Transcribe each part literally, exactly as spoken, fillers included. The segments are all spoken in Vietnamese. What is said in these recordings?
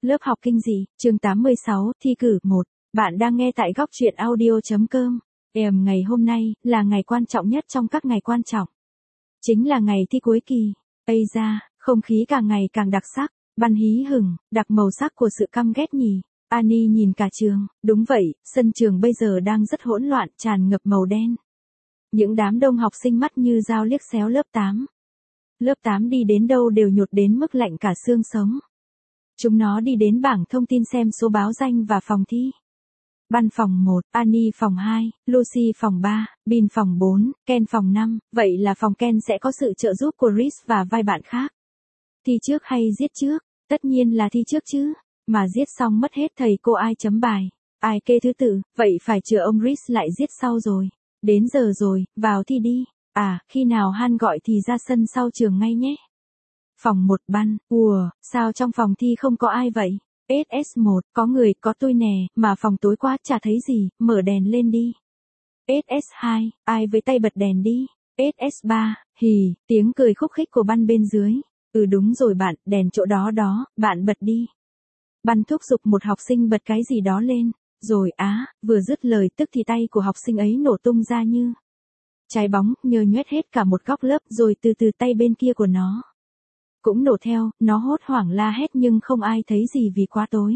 Lớp học kinh dị, chương tám mươi sáu, thi cử một. Bạn đang nghe tại góc truyện audio.com. Em ngày hôm nay là ngày quan trọng nhất trong các ngày quan trọng. Chính là ngày thi cuối kỳ. Ây da, không khí càng ngày càng đặc sắc, Văn hí hửng, đặc màu sắc của sự căm ghét nhỉ. Annie nhìn cả trường, đúng vậy, sân trường bây giờ đang rất hỗn loạn, tràn ngập màu đen. Những đám đông học sinh mắt như dao liếc xéo lớp tám. Lớp tám đi đến đâu đều nhột đến mức lạnh cả xương sống. Chúng nó đi đến bảng thông tin xem số báo danh và phòng thi. Ban phòng một, Annie phòng hai, Lucy phòng ba, Bin phòng bốn, Ken phòng năm, vậy là phòng Ken sẽ có sự trợ giúp của Rhys và vài bạn khác. Thi trước hay giết trước? Tất nhiên là thi trước chứ, mà giết xong mất hết thầy cô ai chấm bài, ai kê thứ tự, vậy phải chờ ông Rhys lại giết sau rồi. Đến giờ rồi, vào thi đi. À, khi nào Han gọi thì ra sân sau trường ngay nhé. Phòng một ban, ùa, sao trong phòng thi không có ai vậy? ét ét một, có người, có tôi nè, mà phòng tối quá chả thấy gì, mở đèn lên đi. ét ét hai, ai với tay bật đèn đi. ét ét ba, hì, tiếng cười khúc khích của ban bên dưới. Ừ đúng rồi bạn, đèn chỗ đó đó, bạn bật đi. Ban thúc giục một học sinh bật cái gì đó lên, rồi á, vừa dứt lời tức thì tay của học sinh ấy nổ tung ra như trái bóng, nhơ nhoét hết cả một góc lớp, rồi từ từ tay bên kia của nó cũng nổ theo, nó hốt hoảng la hét nhưng không ai thấy gì vì quá tối.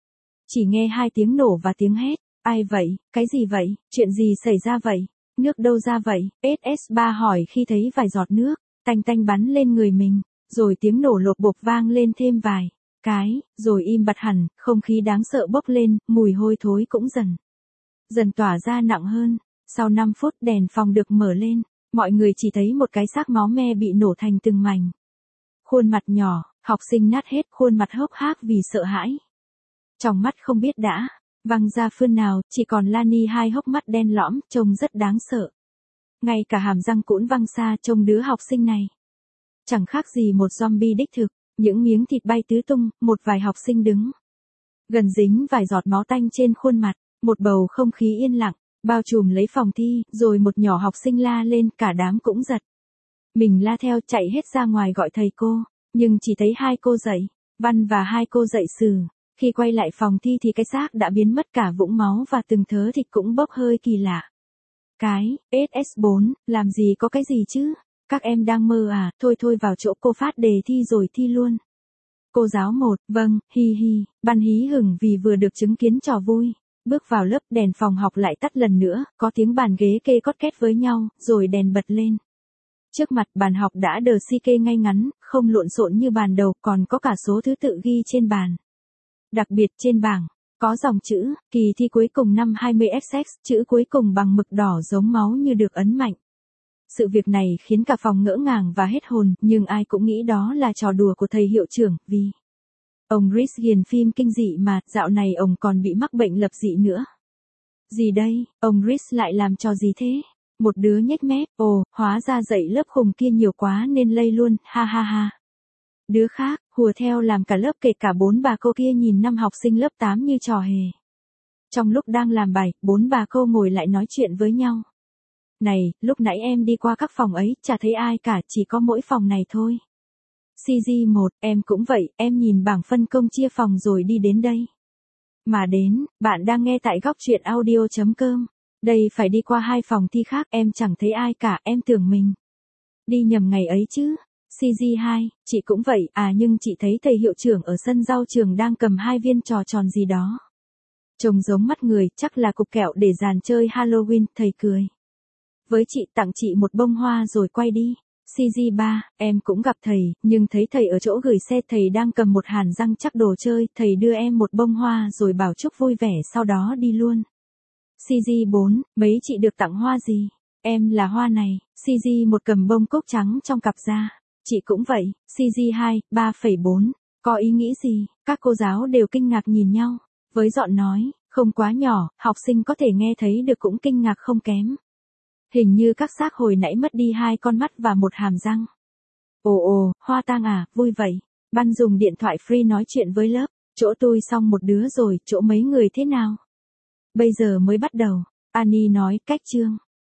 Chỉ nghe hai tiếng nổ và tiếng hét, ai vậy, cái gì vậy, chuyện gì xảy ra vậy, nước đâu ra vậy, ét ét ba hỏi khi thấy vài giọt nước, tanh tanh bắn lên người mình, rồi tiếng nổ lộp bộp vang lên thêm vài cái, rồi im bặt hẳn, không khí đáng sợ bốc lên, mùi hôi thối cũng dần, dần tỏa ra nặng hơn. Sau năm phút đèn phòng được mở lên, mọi người chỉ thấy một cái xác máu me bị nổ thành từng mảnh. Khuôn mặt nhỏ, học sinh nát hết, khuôn mặt hốc hác vì sợ hãi. Trong mắt không biết đã văng ra phương nào, chỉ còn Lani hai hốc mắt đen lõm, trông rất đáng sợ. Ngay cả hàm răng cũng văng xa trông đứa học sinh này. Chẳng khác gì một zombie đích thực, những miếng thịt bay tứ tung, một vài học sinh đứng gần dính vài giọt máu tanh trên khuôn mặt, một bầu không khí yên lặng bao trùm lấy phòng thi, rồi một nhỏ học sinh la lên, cả đám cũng giật. Mình la theo, chạy hết ra ngoài gọi thầy cô, nhưng chỉ thấy hai cô dạy văn và hai cô dạy sử. Khi quay lại phòng thi thì cái xác đã biến mất cả vũng máu và từng thớ thịt cũng bốc hơi kỳ lạ. Cái, ét ét bốn, làm gì có cái gì chứ? Các em đang mơ à, thôi thôi vào chỗ cô phát đề thi rồi thi luôn. Cô giáo một, vâng, hi hi, Ban hí hửng vì vừa được chứng kiến trò vui. Bước vào lớp, đèn phòng học lại tắt lần nữa, có tiếng bàn ghế kê cót két với nhau, rồi đèn bật lên. Trước mặt bàn học đã đờ si kê ngay ngắn, không lộn xộn như bàn đầu, còn có cả số thứ tự ghi trên bàn. Đặc biệt trên bảng, có dòng chữ, kỳ thi cuối cùng năm hai mươi ép ích, chữ cuối cùng bằng mực đỏ giống máu như được ấn mạnh. Sự việc này khiến cả phòng ngỡ ngàng và hết hồn, nhưng ai cũng nghĩ đó là trò đùa của thầy hiệu trưởng, vì ông Rhys ghiền phim kinh dị mà, dạo này ông còn bị mắc bệnh lập dị nữa. Gì đây, ông Rhys lại làm trò gì thế? Một đứa nhếch mép, ồ, hóa ra dạy lớp khùng kia nhiều quá nên lây luôn, ha ha ha. Đứa khác, hùa theo làm cả lớp, kể cả bốn bà cô kia nhìn năm học sinh lớp tám như trò hề. Trong lúc đang làm bài, bốn bà cô ngồi lại nói chuyện với nhau. Này, lúc nãy em đi qua các phòng ấy, chả thấy ai cả, chỉ có mỗi phòng này thôi. xê giê một, em cũng vậy, em nhìn bảng phân công chia phòng rồi đi đến đây. Mà đến, bạn đang nghe tại góc truyện audio.com. Đây phải đi qua hai phòng thi khác, em chẳng thấy ai cả, em tưởng mình đi nhầm ngày ấy chứ. xê giê hai, chị cũng vậy, à nhưng chị thấy thầy hiệu trưởng ở sân rau trường đang cầm hai viên trò tròn gì đó. Trông giống mắt người, chắc là cục kẹo để dàn chơi Halloween, thầy cười với chị, tặng chị một bông hoa rồi quay đi. xê giê ba, em cũng gặp thầy, nhưng thấy thầy ở chỗ gửi xe, thầy đang cầm một hàn răng chắc đồ chơi, thầy đưa em một bông hoa rồi bảo chúc vui vẻ sau đó đi luôn. xê giê bốn, mấy chị được tặng hoa gì? Em là hoa này. xê giê một cầm bông cúc trắng trong cặp ra. Chị cũng vậy. xê giê hai, ba phẩy bốn, có ý nghĩ gì? Các cô giáo đều kinh ngạc nhìn nhau. Với giọng nói không quá nhỏ, học sinh có thể nghe thấy được cũng kinh ngạc không kém. Hình như các xác hồi nãy mất đi hai con mắt và một hàm răng. Ồ ồ, hoa tang à, vui vậy. Ban dùng điện thoại free nói chuyện với lớp. Chỗ tôi xong một đứa rồi, chỗ mấy người thế nào? Bây giờ mới bắt đầu. Annie nói, cách chương.